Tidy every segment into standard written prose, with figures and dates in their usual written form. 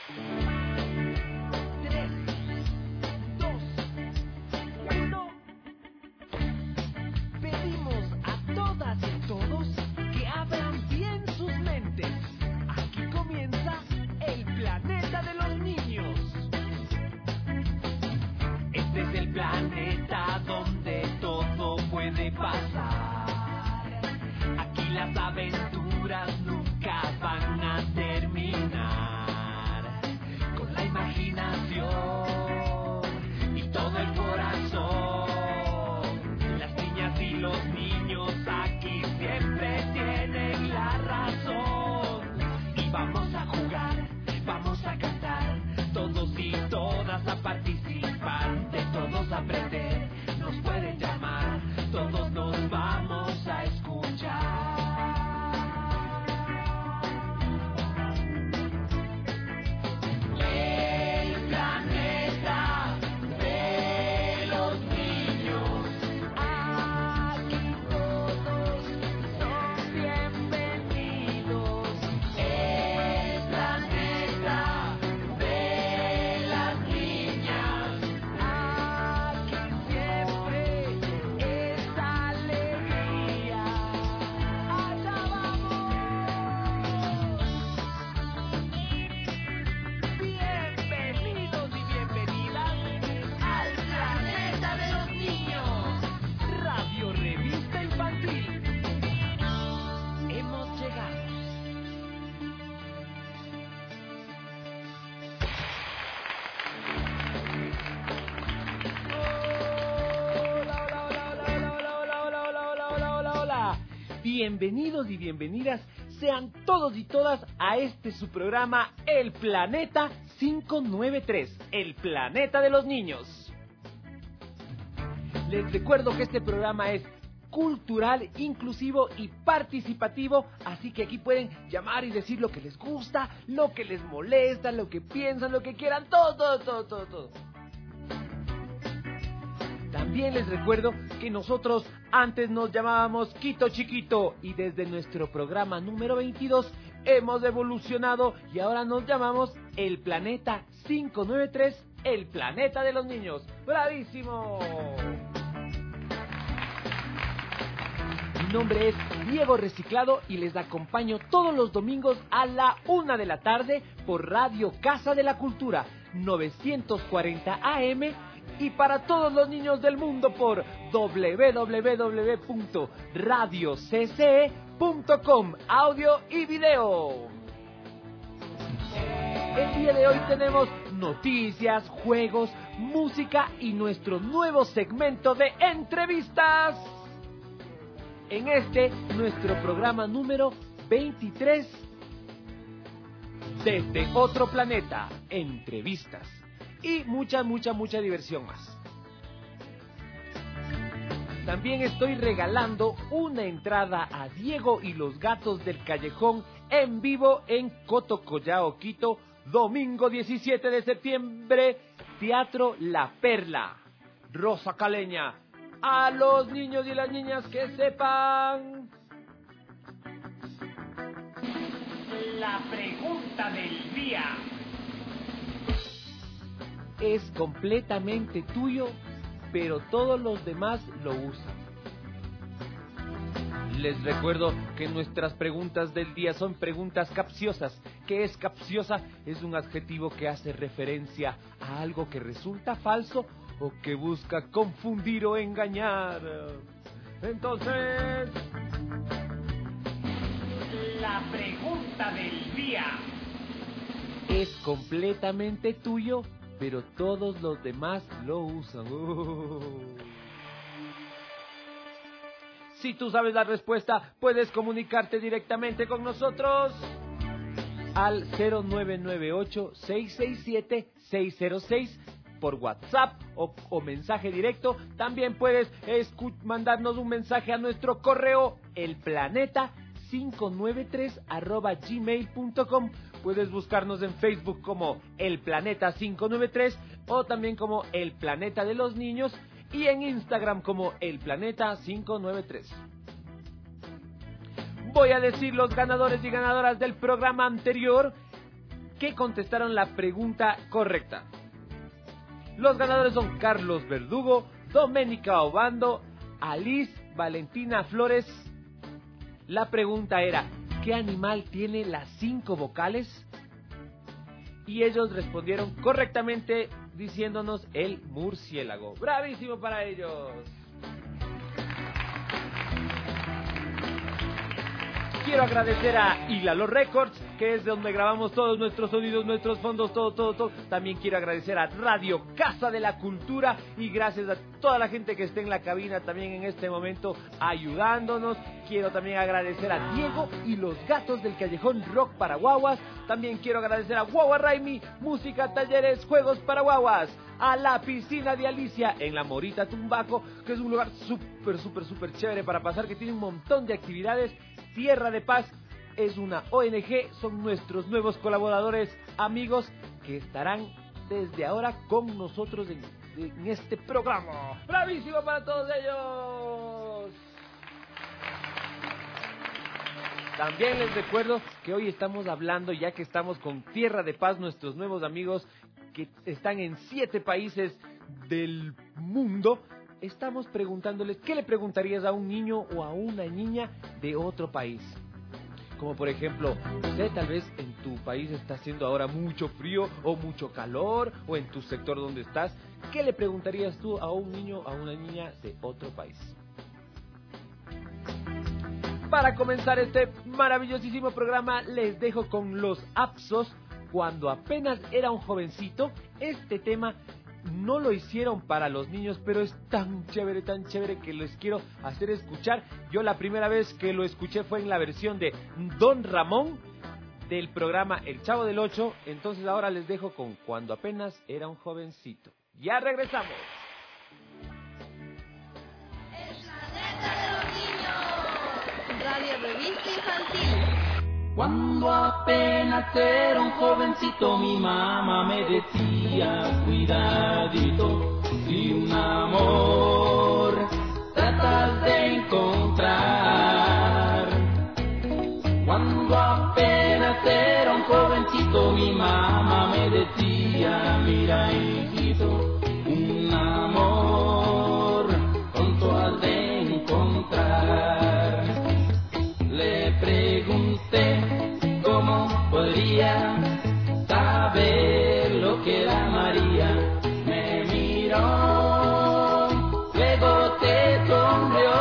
3, 2, 1. Pedimos a todas y a todos que abran bien sus mentes. Aquí comienza el planeta de los niños. Este es el planeta donde todo puede pasar. Aquí las aventuras nunca van a terminar. Con la imaginación y todo el corazón, las niñas y los niños aquí siempre tienen la razón. Y vamos a jugar, vamos a cantar, todos y todas a participar, de todos aprender, nos pueden llamar, todos nos vamos a escuchar. El planeta de los niños, aquí todos son bienvenidos. El planeta de las niñas, aquí siempre es alegría. Allá vamos. Bienvenidos y bienvenidas al planeta de los niños. Radio Revista Infantil. Hemos llegado. Hola. Bienvenidos y bienvenidas sean todos y todas a este su programa El Planeta 593, el planeta de los niños. Les recuerdo que este programa es cultural, inclusivo y participativo, así que aquí pueden llamar y decir lo que les gusta, lo que les molesta, lo que piensan, lo que quieran, todo. También les recuerdo que nosotros antes nos llamábamos Quito Chiquito y desde nuestro programa número 22 hemos evolucionado y ahora nos llamamos El Planeta 593, el planeta de los niños. ¡Bravísimo! Mi nombre es Diego Reciclado y les acompaño todos los domingos a la 1 de la tarde por Radio Casa de la Cultura 940 AM y para todos los niños del mundo por www.radiocce.com, audio y video. El día de hoy tenemos noticias, juegos, música y nuestro nuevo segmento de entrevistas. En nuestro programa número 23, Desde Otro Planeta, entrevistas. Y mucha diversión más. También estoy regalando una entrada a Diego y los Gatos del Callejón en vivo en Cotocollao, Quito, domingo 17 de septiembre, Teatro La Perla. Rosa Caleña, a los niños y las niñas que sepan. La pregunta del día. Es completamente tuyo, pero todos los demás lo usan. Les recuerdo que nuestras preguntas del día son preguntas capciosas. ¿Qué es capciosa? Es un adjetivo que hace referencia a algo que resulta falso o que busca confundir o engañar. Entonces, la pregunta del día es completamente tuyo, pero todos los demás lo usan. Si tú sabes la respuesta, puedes comunicarte directamente con nosotros al 0998-667-606 por WhatsApp o mensaje directo. También puedes mandarnos un mensaje a nuestro correo elplaneta593@gmail.com. Puedes buscarnos en Facebook como El Planeta 593 o también como El Planeta de los Niños y en Instagram como El Planeta 593. Voy a decir los ganadores y ganadoras del programa anterior que contestaron la pregunta correcta. Los ganadores son Carlos Verdugo, Doménica Obando, Alice Valentina Flores. La pregunta era, ¿qué animal tiene las 5 vocales? Y ellos respondieron correctamente diciéndonos el murciélago. ¡Bravísimo para ellos! Quiero agradecer a Hilalo Records, que es de donde grabamos todos nuestros sonidos, nuestros fondos, todo. También quiero agradecer a Radio Casa de la Cultura y gracias a toda la gente que esté en la cabina también en este momento ayudándonos. Quiero también agradecer a Diego y los gatos del Callejón Rock para Guaguas. También quiero agradecer a Guagua Raimi, música, talleres, juegos para guaguas. A la piscina de Alicia en La Morita Tumbaco, que es un lugar súper chévere para pasar, que tiene un montón de actividades. Tierra de Paz es una ONG, son nuestros nuevos colaboradores, amigos, que estarán desde ahora con nosotros en este programa. ¡Bravísimo para todos ellos! También les recuerdo que hoy estamos hablando, ya que estamos con Tierra de Paz, nuestros nuevos amigos que están en 7 países del mundo. Estamos preguntándoles, ¿qué le preguntarías a un niño o a una niña de otro país? Como por ejemplo, tal vez en tu país está haciendo ahora mucho frío o mucho calor, o en tu sector donde estás. ¿Qué le preguntarías tú a un niño o a una niña de otro país? Para comenzar este maravillosísimo programa, les dejo con Los Apsos, Cuando apenas era un jovencito. Este tema no lo hicieron para los niños, pero es tan chévere que les quiero hacer escuchar. Yo la primera vez que lo escuché fue en la versión de Don Ramón del programa El Chavo del Ocho. Entonces ahora les dejo con Cuando apenas era un jovencito. Ya regresamos. El planeta de los niños. Radio Revista Infantil. Cuando apenas era un jovencito, mi mamá me decía, cuidadito, si un amor tratas de encontrar. Cuando apenas era un jovencito, mi mamá me decía, mira hijito, un amor pronto has de encontrar. Le pregunté cómo podría saber lo que la María. Me miró, luego te sonrió.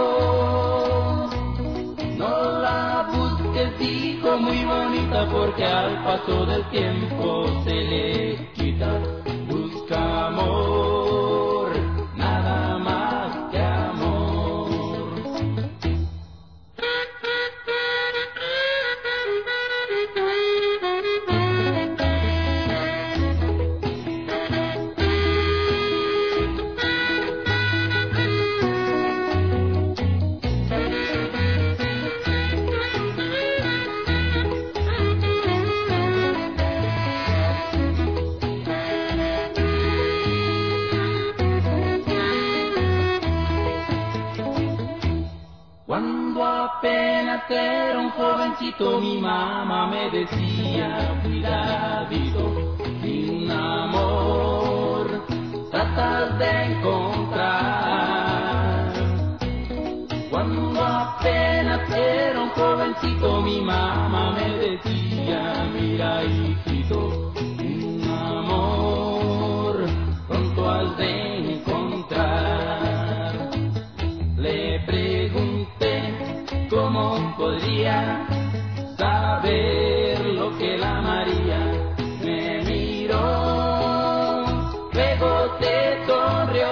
No la busques, dijo, muy bonita, porque al paso del tiempo se le quita. Busca amor, nada más que amor. Cuando apenas era un jovencito, mi mamá me decía, cuidadito, si un amor tratas de encontrar. Cuando apenas era un jovencito, mi mamá me decía, mira hijito, un amor pronto has de encontrar. Le pregunté cómo podría saber lo que la María. Me miró, luego te sonrió.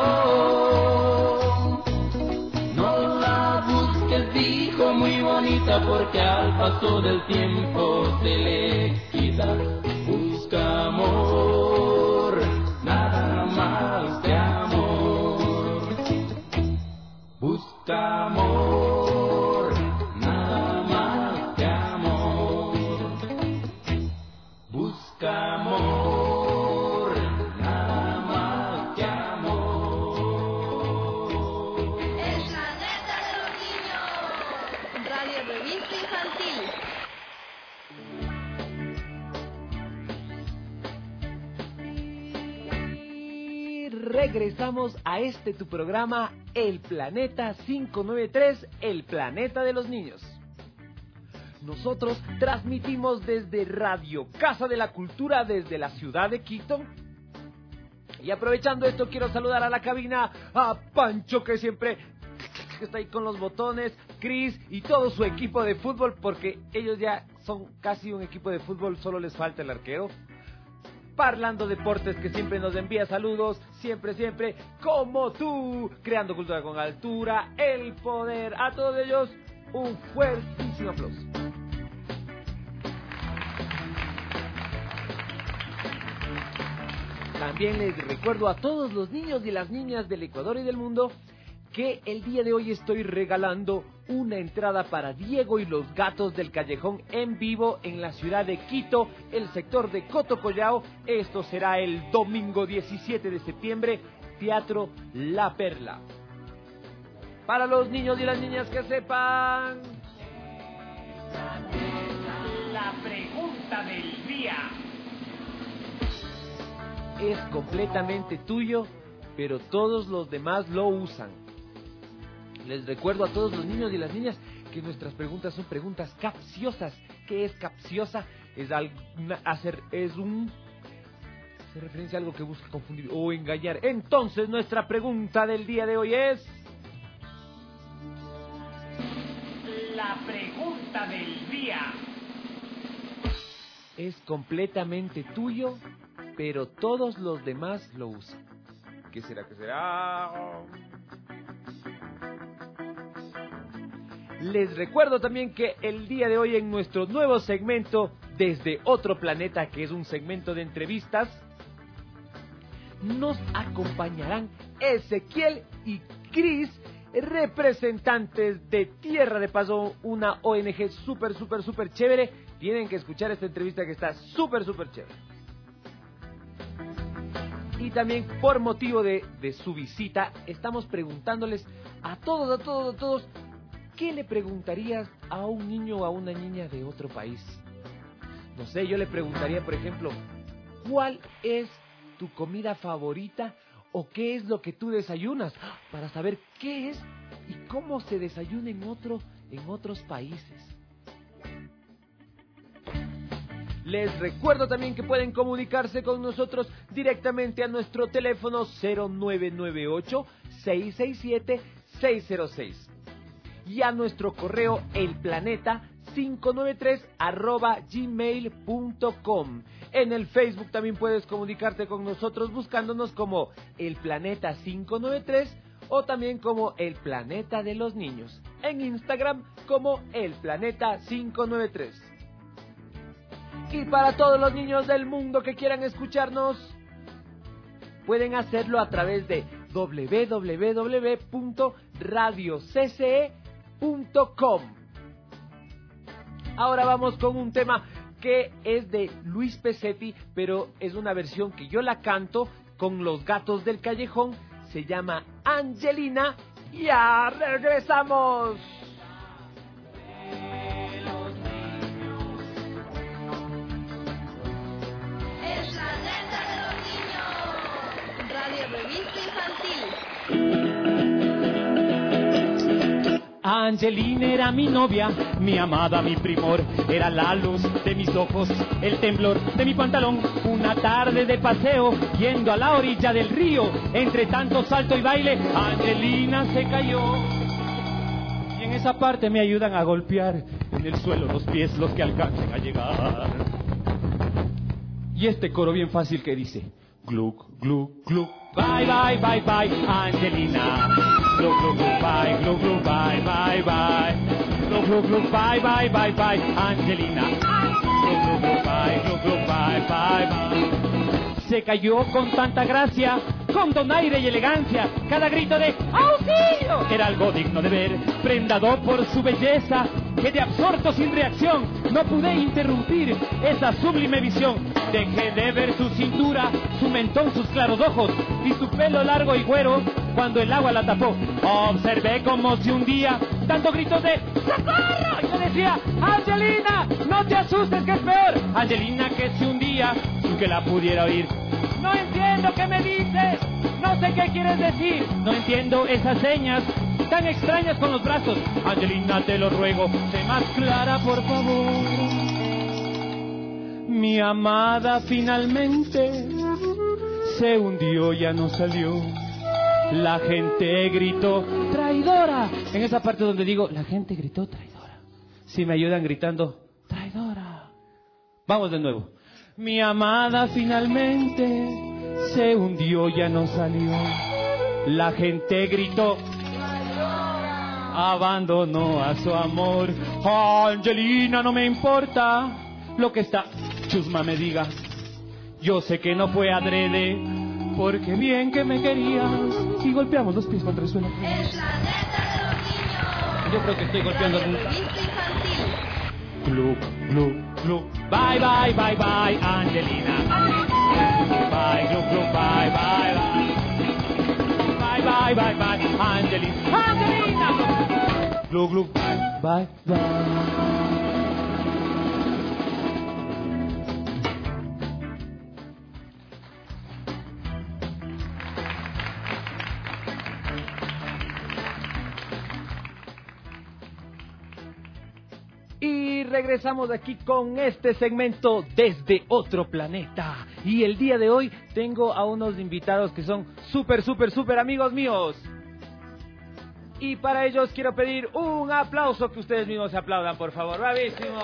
No la busques, dijo, muy bonita, porque al paso del tiempo se le quita. Busca amor, nada más que amor. Busca amor, nada más que amor. Busca amor, nada más que amor. El planeta de los niños. Radio Revista Infantil. regresamos a tu programa, El Planeta 593, El Planeta de los Niños. Nosotros transmitimos desde Radio Casa de la Cultura, desde la ciudad de Quito. Y aprovechando esto, quiero saludar a la cabina a Pancho, que siempre está ahí con los botones, Chris y todo su equipo de fútbol, porque ellos ya son casi un equipo de fútbol, solo les falta el arquero. Parlando Deportes, que siempre nos envía saludos, siempre, como tú, Creando Cultura con Altura, El Poder, a todos ellos un fuertísimo aplauso. También les recuerdo a todos los niños y las niñas del Ecuador y del mundo que el día de hoy estoy regalando una entrada para Diego y los Gatos del Callejón en vivo en la ciudad de Quito, el sector de Cotocollao. Esto será el domingo 17 de septiembre, Teatro La Perla. Para los niños y las niñas que sepan... La pregunta del día. Es completamente tuyo, pero todos los demás lo usan. Les recuerdo a todos los niños y las niñas que nuestras preguntas son preguntas capciosas. ¿Qué es capciosa? Hace referencia a algo que busca confundir o engañar. Entonces, nuestra pregunta del día de hoy es... La pregunta del día. Es completamente tuyo, pero todos los demás lo usan. ¿Qué será? ¿Qué será? Les recuerdo también que el día de hoy en nuestro nuevo segmento Desde Otro Planeta, que es un segmento de entrevistas, nos acompañarán Ezequiel y Chris, representantes de Tierra de Paso, una ONG súper chévere. Tienen que escuchar esta entrevista que está súper chévere. Y también por motivo de su visita, estamos preguntándoles a todos, ¿qué le preguntarías a un niño o a una niña de otro país? No sé, yo le preguntaría, por ejemplo, ¿cuál es tu comida favorita o qué es lo que tú desayunas? Para saber qué es y cómo se desayuna en otros países. Les recuerdo también que pueden comunicarse con nosotros directamente a nuestro teléfono 0998-667-606 y a nuestro correo elplaneta593@gmail.com. En el Facebook también puedes comunicarte con nosotros buscándonos como El Planeta 593 o también como El Planeta de los Niños. En Instagram como El Planeta 593. Y para todos los niños del mundo que quieran escucharnos, pueden hacerlo a través de www.radiocce.com. Ahora vamos con un tema que es de Luis Pesetti, pero es una versión que yo la canto con los Gatos del Callejón. Se llama Angelina. ¡Ya regresamos! Revista Infantil. Angelina era mi novia, mi amada, mi primor. Era la luz de mis ojos, el temblor de mi pantalón. Una tarde de paseo, yendo a la orilla del río, entre tanto salto y baile, Angelina se cayó. Y en esa parte me ayudan a golpear en el suelo los pies, los que alcancen a llegar. Y este coro bien fácil que dice: gluk, gluk, gluk. Bye, bye, bye, bye, Angelina. Gluk, gluk, gluk, bye, gluk, gluk, bye, bye, bye. Gluk, gluk, gluk, bye, bye, bye, bye, Angelina. Gluk, gluk, gluk, bye, gluk, gluk, bye, bye, bye. Se cayó con tanta gracia, con donaire y elegancia. Cada grito de ¡auxilio! Era algo digno de ver, prendado por su belleza, que de absorto sin reacción no pude interrumpir esa sublime visión. Dejé de ver su cintura, su mentón, sus claros ojos y su pelo largo y güero cuando el agua la tapó. Observé como si un día, tanto gritos de ¡socorro! Yo decía: Angelina, no te asustes, que es peor. Angelina, que si un día, sin que la pudiera oír: no entiendo qué me dices. no sé qué quieres decir. No entiendo esas señas tan extrañas con los brazos. Angelina, te lo ruego, sé más clara, por favor. Mi amada finalmente se hundió, ya no salió. La gente gritó, traidora. En esa parte donde digo, la gente gritó, traidora. Si me ayudan gritando, traidora. Vamos de nuevo. Mi amada finalmente se hundió, ya no salió. La gente gritó, abandonó a su amor. Angelina, no me importa lo que esta chusma me diga. Yo sé que no fue adrede, porque bien que me querías. Y golpeamos los pies contra el suelo. El planeta de los niños. Yo creo que estoy golpeando Radio algún... Revista Infantil. Club, club, club. Bye, bye, bye, bye, Angelina. Bye, club, club, bye, bye, bye. Bye, bye, bye, bye, Angelina. Angelina. Club, club, bye, bye. Y regresamos aquí con este segmento desde otro planeta. Y el día de hoy tengo a unos invitados que son súper amigos míos. Y para ellos quiero pedir un aplauso, que ustedes mismos se aplaudan, por favor. ¡Bravísimo!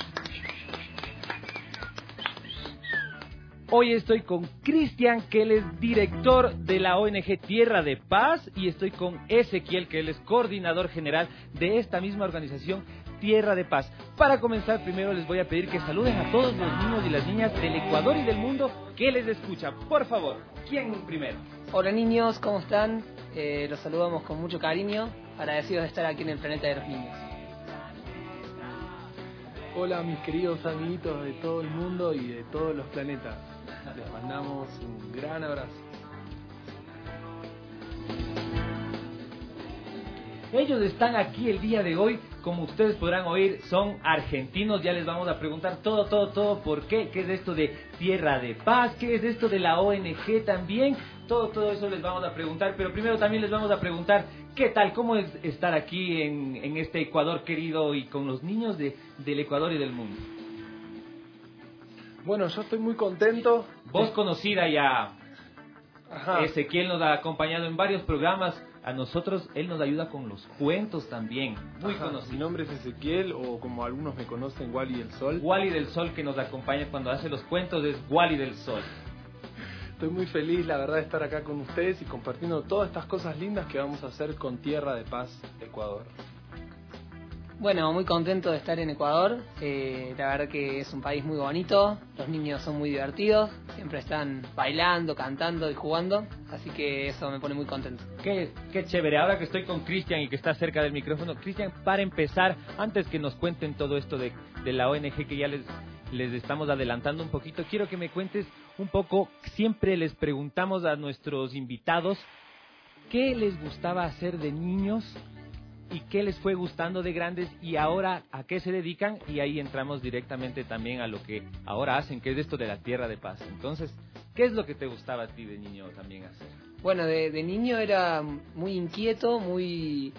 Hoy estoy con Cristian, que él es director de la ONG Tierra de Paz, y estoy con Ezequiel, que él es coordinador general de esta misma organización, Tierra de Paz. Para comenzar, primero les voy a pedir que saluden a todos los niños y las niñas del Ecuador y del mundo que les escuchan. Por favor, ¿quién primero? Hola niños, ¿cómo están? Los saludamos con mucho cariño, agradecidos de estar aquí en el planeta de los niños. Hola mis queridos amiguitos de todo el mundo y de todos los planetas. Les mandamos un gran abrazo. Ellos están aquí el día de hoy, como ustedes podrán oír, son argentinos. Ya les vamos a preguntar todo, por qué es esto de Tierra de Paz, qué es esto de la ONG también, todo eso les vamos a preguntar, pero primero también les vamos a preguntar qué tal, cómo es estar aquí en este Ecuador querido y con los niños del Ecuador y del mundo. Bueno, yo estoy muy contento. Vos conocida ya. Ajá. Ezequiel nos ha acompañado en varios programas. A nosotros, él nos ayuda con los cuentos también. Muy conocido. Mi nombre es Ezequiel, o como algunos me conocen, Wally del Sol. Wally del Sol, que nos acompaña cuando hace los cuentos, es Wally del Sol. Estoy muy feliz, la verdad, de estar acá con ustedes y compartiendo todas estas cosas lindas que vamos a hacer con Tierra de Paz, Ecuador. Bueno, muy contento de estar en Ecuador, la verdad que es un país muy bonito, los niños son muy divertidos, siempre están bailando, cantando y jugando, así que eso me pone muy contento. Qué chévere, ahora que estoy con Cristian y que está cerca del micrófono. Cristian, para empezar, antes que nos cuenten todo esto de la ONG que ya les estamos adelantando un poquito, quiero que me cuentes un poco. Siempre les preguntamos a nuestros invitados qué les gustaba hacer de niños y qué les fue gustando de grandes y ahora a qué se dedican, y ahí entramos directamente también a lo que ahora hacen, que es esto de la Tierra de Paz. Entonces, ¿qué es lo que te gustaba a ti de niño también hacer? Bueno, de niño era muy inquieto, muy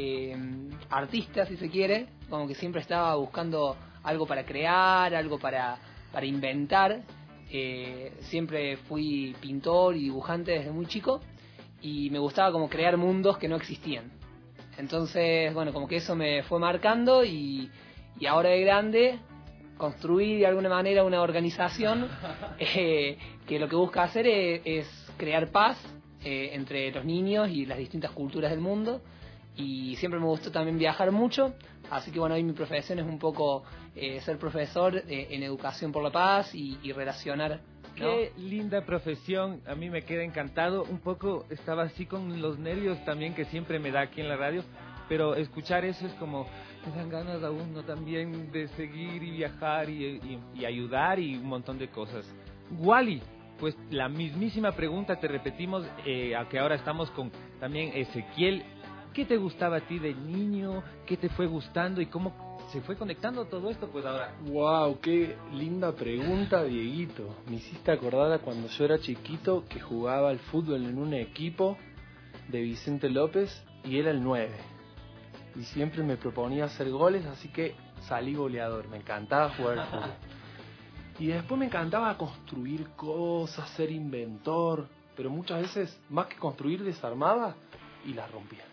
artista si se quiere, como que siempre estaba buscando algo para crear, algo para inventar. Siempre fui pintor y dibujante desde muy chico y me gustaba como crear mundos que no existían. Entonces, bueno, como que eso me fue marcando y ahora de grande construir de alguna manera una organización que lo que busca hacer es crear paz entre los niños y las distintas culturas del mundo. Y siempre me gustó también viajar mucho, así que bueno, hoy mi profesión es un poco ser profesor en educación por la paz y relacionar, ¿no? Qué linda profesión, a mí me queda encantado. Un poco estaba así con los nervios también que siempre me da aquí en la radio, pero escuchar eso es como, me dan ganas a uno también de seguir y viajar y ayudar y un montón de cosas. Wally, pues la mismísima pregunta te repetimos, a que ahora estamos con también Ezequiel. ¿Qué te gustaba a ti de niño? ¿Qué te fue gustando? ¿Y cómo se fue conectando todo esto, pues ahora. Wow, qué linda pregunta, Dieguito. Me hiciste acordar a cuando yo era chiquito que jugaba al fútbol en un equipo de Vicente López y era el 9. Y siempre me proponía hacer goles, así que salí goleador. Me encantaba jugar al fútbol. Y después me encantaba construir cosas, ser inventor, pero muchas veces, más que construir, desarmaba y las rompía.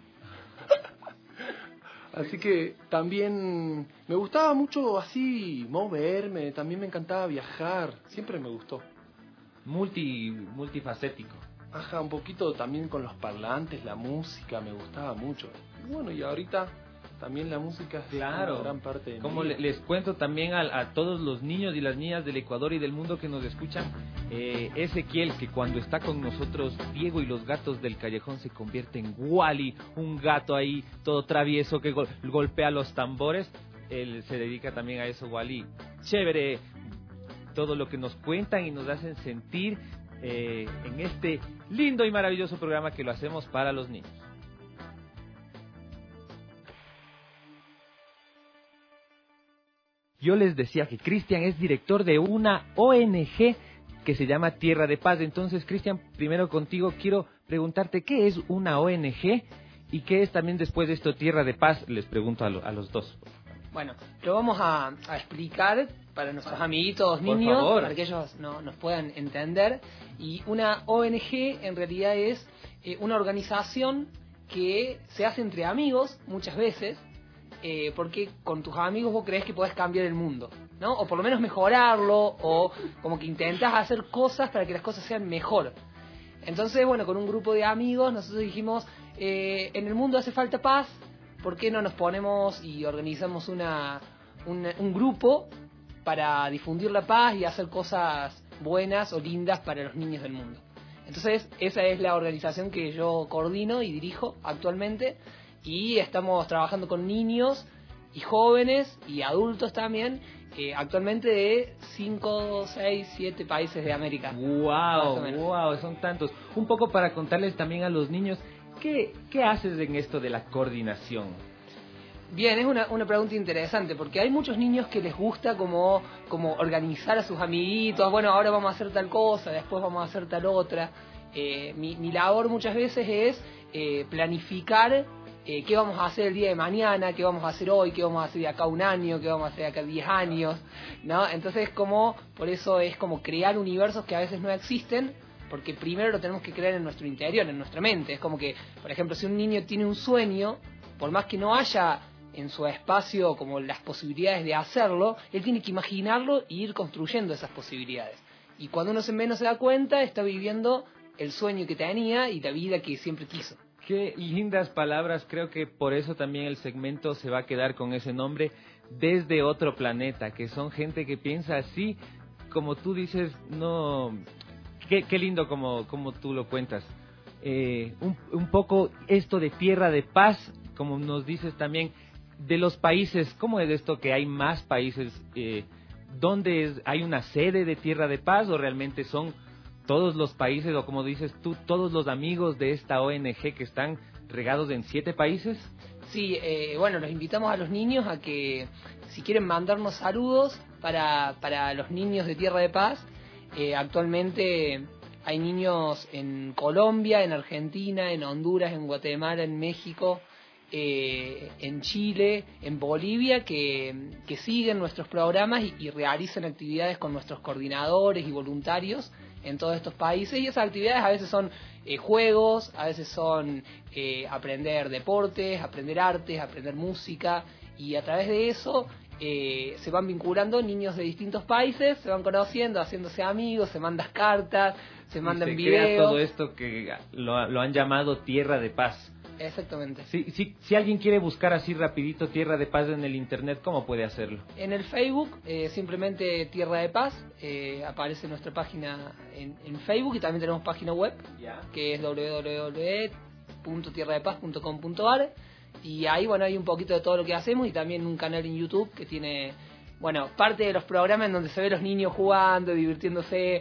Así que también me gustaba mucho así moverme, también me encantaba viajar, siempre me gustó. Multifacético. Ajá, un poquito también con los parlantes, la música, me gustaba mucho. Y bueno, y ahorita también la música es una gran parte de como mi vida. les cuento también a todos los niños y las niñas del Ecuador y del mundo que nos escuchan, Ezequiel, que cuando está con nosotros, Diego y los gatos del callejón se convierte en Wally, un gato ahí todo travieso que golpea los tambores. Él se dedica también a eso, Wally. Chévere todo lo que nos cuentan y nos hacen sentir en este lindo y maravilloso programa que lo hacemos para los niños. Yo les decía que Cristian es director de una ONG que se llama Tierra de Paz. Entonces, Cristian, primero contigo quiero preguntarte qué es una ONG y qué es también después de esto Tierra de Paz. Les pregunto a los dos. Bueno, lo vamos a explicar para nuestros amiguitos Por niños, favor. para que ellos nos puedan entender. Y una ONG en realidad es una organización que se hace entre amigos muchas veces, porque con tus amigos vos creés que podés cambiar el mundo, ¿no? O por lo menos mejorarlo, o como que intentás hacer cosas para que las cosas sean mejor. Entonces, bueno, con un grupo de amigos nosotros dijimos, en el mundo hace falta paz, ¿por qué no nos ponemos y organizamos un grupo para difundir la paz y hacer cosas buenas o lindas para los niños del mundo? Entonces, esa es la organización que yo coordino y dirijo actualmente, y estamos trabajando con niños y jóvenes y adultos también, actualmente de 5, 6, 7 países de América. Wow, son tantos. Un poco para contarles también a los niños, ¿qué haces en esto de la coordinación? Bien, es una pregunta interesante, porque hay muchos niños que les gusta como organizar a sus amiguitos. Bueno, ahora vamos a hacer tal cosa, después vamos a hacer tal otra. Mi labor muchas veces es planificar qué vamos a hacer el día de mañana, qué vamos a hacer hoy, qué vamos a hacer de acá un año, qué vamos a hacer de acá 10 años, ¿no? Entonces, por eso es como crear universos que a veces no existen, porque primero lo tenemos que crear en nuestro interior, en nuestra mente. Es como que, por ejemplo, si un niño tiene un sueño, por más que no haya en su espacio como las posibilidades de hacerlo, él tiene que imaginarlo e ir construyendo esas posibilidades. Y cuando uno menos se da cuenta, está viviendo el sueño que tenía y la vida que siempre quiso. Qué lindas palabras, creo que por eso también el segmento se va a quedar con ese nombre, Desde Otro Planeta, que son gente que piensa así, como tú dices, no... Qué lindo como tú lo cuentas. Un poco esto de Tierra de Paz, como nos dices también, de los países, ¿cómo es esto que hay más países? ¿Dónde hay una sede de Tierra de Paz o realmente son todos los países, o como dices tú, todos los amigos de esta ONG que están regados en 7 países? Sí, bueno, los invitamos a los niños a que, si quieren mandarnos saludos para los niños de Tierra de Paz, actualmente hay niños en Colombia, en Argentina, en Honduras, en Guatemala, en México, en Chile, en Bolivia, que siguen nuestros programas y realizan actividades con nuestros coordinadores y voluntarios en todos estos países, y esas actividades a veces son juegos, a veces son aprender deportes, aprender artes, aprender música, y a través de eso se van vinculando niños de distintos países, se van conociendo, haciéndose amigos, se mandan cartas, se mandan videos. Crea todo esto que lo han llamado Tierra de Paz. Exactamente. Si alguien quiere buscar así rapidito Tierra de Paz en el internet, ¿cómo puede hacerlo? En el Facebook, simplemente Tierra de Paz, aparece nuestra página en Facebook, y también tenemos página web, que es www.tierradepaz.com.ar, y ahí, bueno, hay un poquito de todo lo que hacemos, y también un canal en YouTube que tiene, bueno, parte de los programas en donde se ve los niños jugando, divirtiéndose,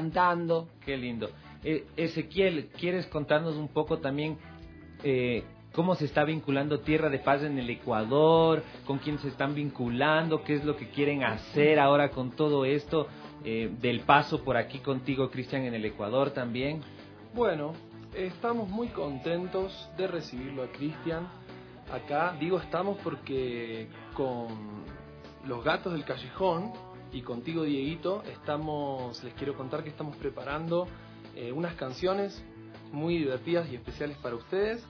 cantando. Qué lindo. Ezequiel, ¿quieres contarnos un poco también cómo se está vinculando Tierra de Paz en el Ecuador, con quién se están vinculando, qué es lo que quieren hacer ahora con todo esto, del paso por aquí contigo, Cristian, en el Ecuador también. Bueno, estamos muy contentos de recibirlo a Cristian acá. Digo estamos porque con los Gatos del Callejón y contigo, Dieguito, les quiero contar que estamos preparando unas canciones muy divertidas y especiales para ustedes.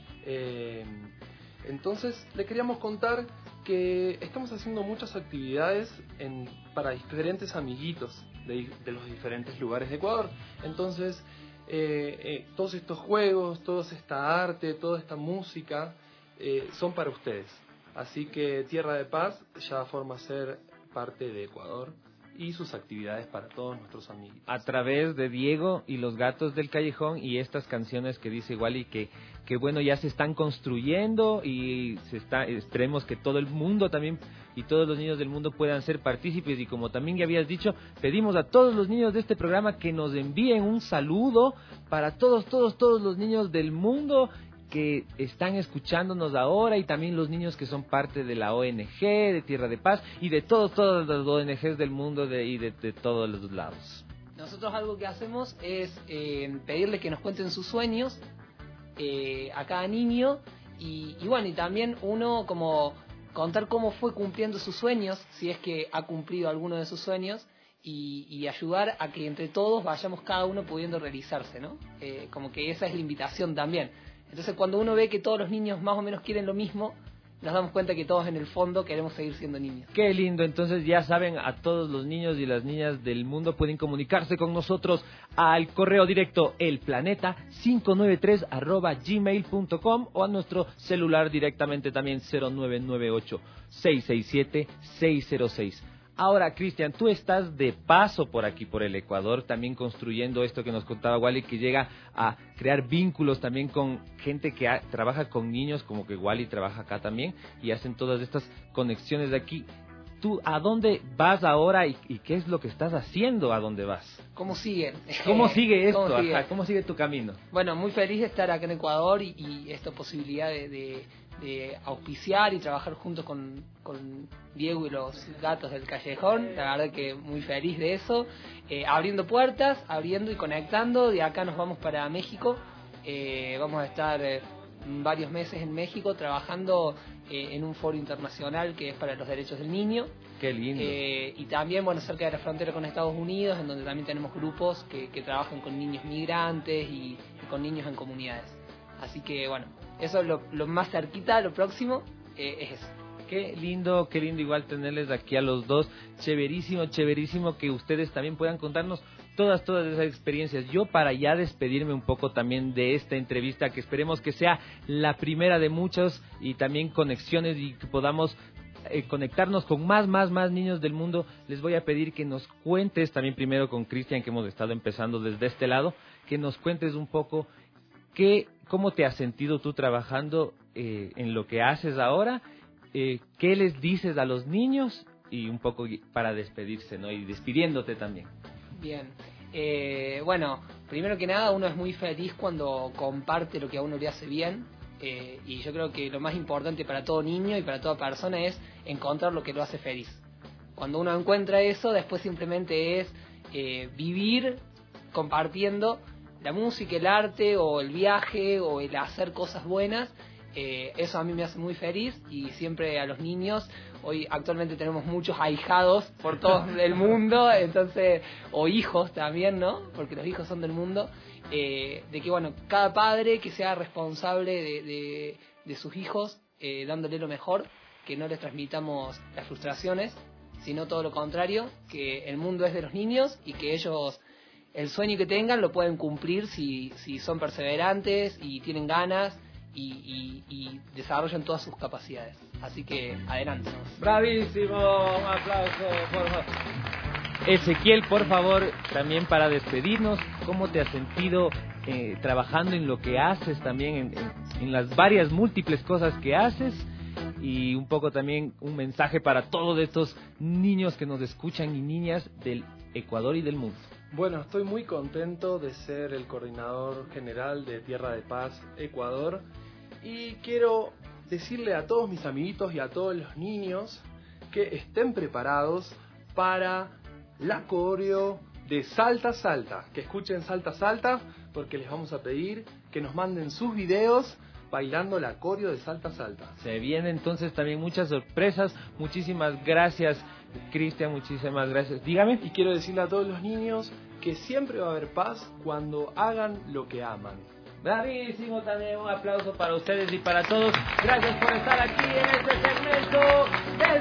Entonces, le queríamos contar que estamos haciendo muchas actividades para diferentes amiguitos de los diferentes lugares de Ecuador. Entonces, todos estos juegos, toda esta arte, toda esta música son para ustedes. Así que Tierra de Paz ya forma ser parte de Ecuador y sus actividades para todos nuestros amigos. A través de Diego y los Gatos del Callejón y estas canciones que dice Wally que bueno, ya se están construyendo y esperemos que todo el mundo también y todos los niños del mundo puedan ser partícipes, y como también ya habías dicho, pedimos a todos los niños de este programa que nos envíen un saludo para todos los niños del mundo que están escuchándonos ahora, y también los niños que son parte de la ONG de Tierra de Paz y de todas las ONGs del mundo y de todos los lados. Nosotros algo que hacemos es pedirle que nos cuenten sus sueños a cada niño y bueno, y también uno como contar cómo fue cumpliendo sus sueños, si es que ha cumplido alguno de sus sueños, y ayudar a que entre todos vayamos cada uno pudiendo realizarse, ¿no? Como que esa es la invitación también. Entonces, cuando uno ve que todos los niños más o menos quieren lo mismo, nos damos cuenta que todos en el fondo queremos seguir siendo niños. Qué lindo. Entonces ya saben, a todos los niños y las niñas del mundo pueden comunicarse con nosotros al correo directo elplaneta593@gmail.com o a nuestro celular directamente también 0998-667-606. Ahora, Cristian, tú estás de paso por aquí, por el Ecuador, también construyendo esto que nos contaba Wally, que llega a crear vínculos también con gente que trabaja con niños, como que Wally trabaja acá también, y hacen todas estas conexiones de aquí. ¿Tú a dónde vas ahora y qué es lo que estás haciendo? ¿A dónde vas? ¿Cómo sigue? ¿Cómo sigue esto? ¿Cómo sigue? Ajá, ¿cómo sigue tu camino? Bueno, muy feliz de estar acá en Ecuador y esta posibilidad de auspiciar y trabajar juntos con Diego y los Gatos del Callejón. La verdad que muy feliz de eso. Abriendo puertas, abriendo y conectando. De acá nos vamos para México. Vamos a estar varios meses en México trabajando en un foro internacional que es para los derechos del niño. Qué lindo. Y también, bueno, cerca de la frontera con Estados Unidos, en donde también tenemos grupos que trabajan con niños migrantes y con niños en comunidades. Así que, bueno, eso es lo más cerquita, lo próximo es eso. Qué lindo igual tenerles aquí a los dos. Chéverísimo que ustedes también puedan contarnos todas esas experiencias. Yo, para ya despedirme un poco también de esta entrevista, que esperemos que sea la primera de muchas, y también conexiones, y que podamos conectarnos con más niños del mundo, les voy a pedir que nos cuentes también primero con Cristian, que hemos estado empezando desde este lado, que nos cuentes un poco cómo te has sentido tú trabajando en lo que haces ahora, qué les dices a los niños, y un poco para despedirse, ¿no? Y despidiéndote también. Bien, bueno, primero que nada uno es muy feliz cuando comparte lo que a uno le hace bien, y yo creo que lo más importante para todo niño y para toda persona es encontrar lo que lo hace feliz. Cuando uno encuentra eso, después simplemente es vivir compartiendo la música, el arte o el viaje o el hacer cosas buenas. Eso a mí me hace muy feliz, y siempre a los niños, hoy actualmente tenemos muchos ahijados por todo el mundo, entonces, o hijos también, ¿no? Porque los hijos son del mundo, de que bueno, cada padre que sea responsable de sus hijos, dándole lo mejor, que no les transmitamos las frustraciones, sino todo lo contrario, que el mundo es de los niños y que ellos, el sueño que tengan lo pueden cumplir si son perseverantes y tienen ganas y desarrollan todas sus capacidades. Así que adelante. ¡Bravísimo! Un aplauso, por favor. Ezequiel, por favor, también para despedirnos, ¿cómo te has sentido trabajando en lo que haces también, en las varias múltiples cosas que haces? Y un poco también un mensaje para todos estos niños que nos escuchan y niñas del Ecuador y del mundo. Bueno, estoy muy contento de ser el coordinador general de Tierra de Paz Ecuador. Y quiero decirle a todos mis amiguitos y a todos los niños que estén preparados para la coreo de Salta Salta, que escuchen Salta Salta, porque les vamos a pedir que nos manden sus videos bailando la coreo de Salta Salta. Se vienen entonces también muchas sorpresas. Muchísimas gracias, Cristian, muchísimas gracias. Dígame. Y quiero decirle a todos los niños que siempre va a haber paz cuando hagan lo que aman. Bravísimo, también un aplauso para ustedes y para todos. Gracias por estar aquí en este segmento de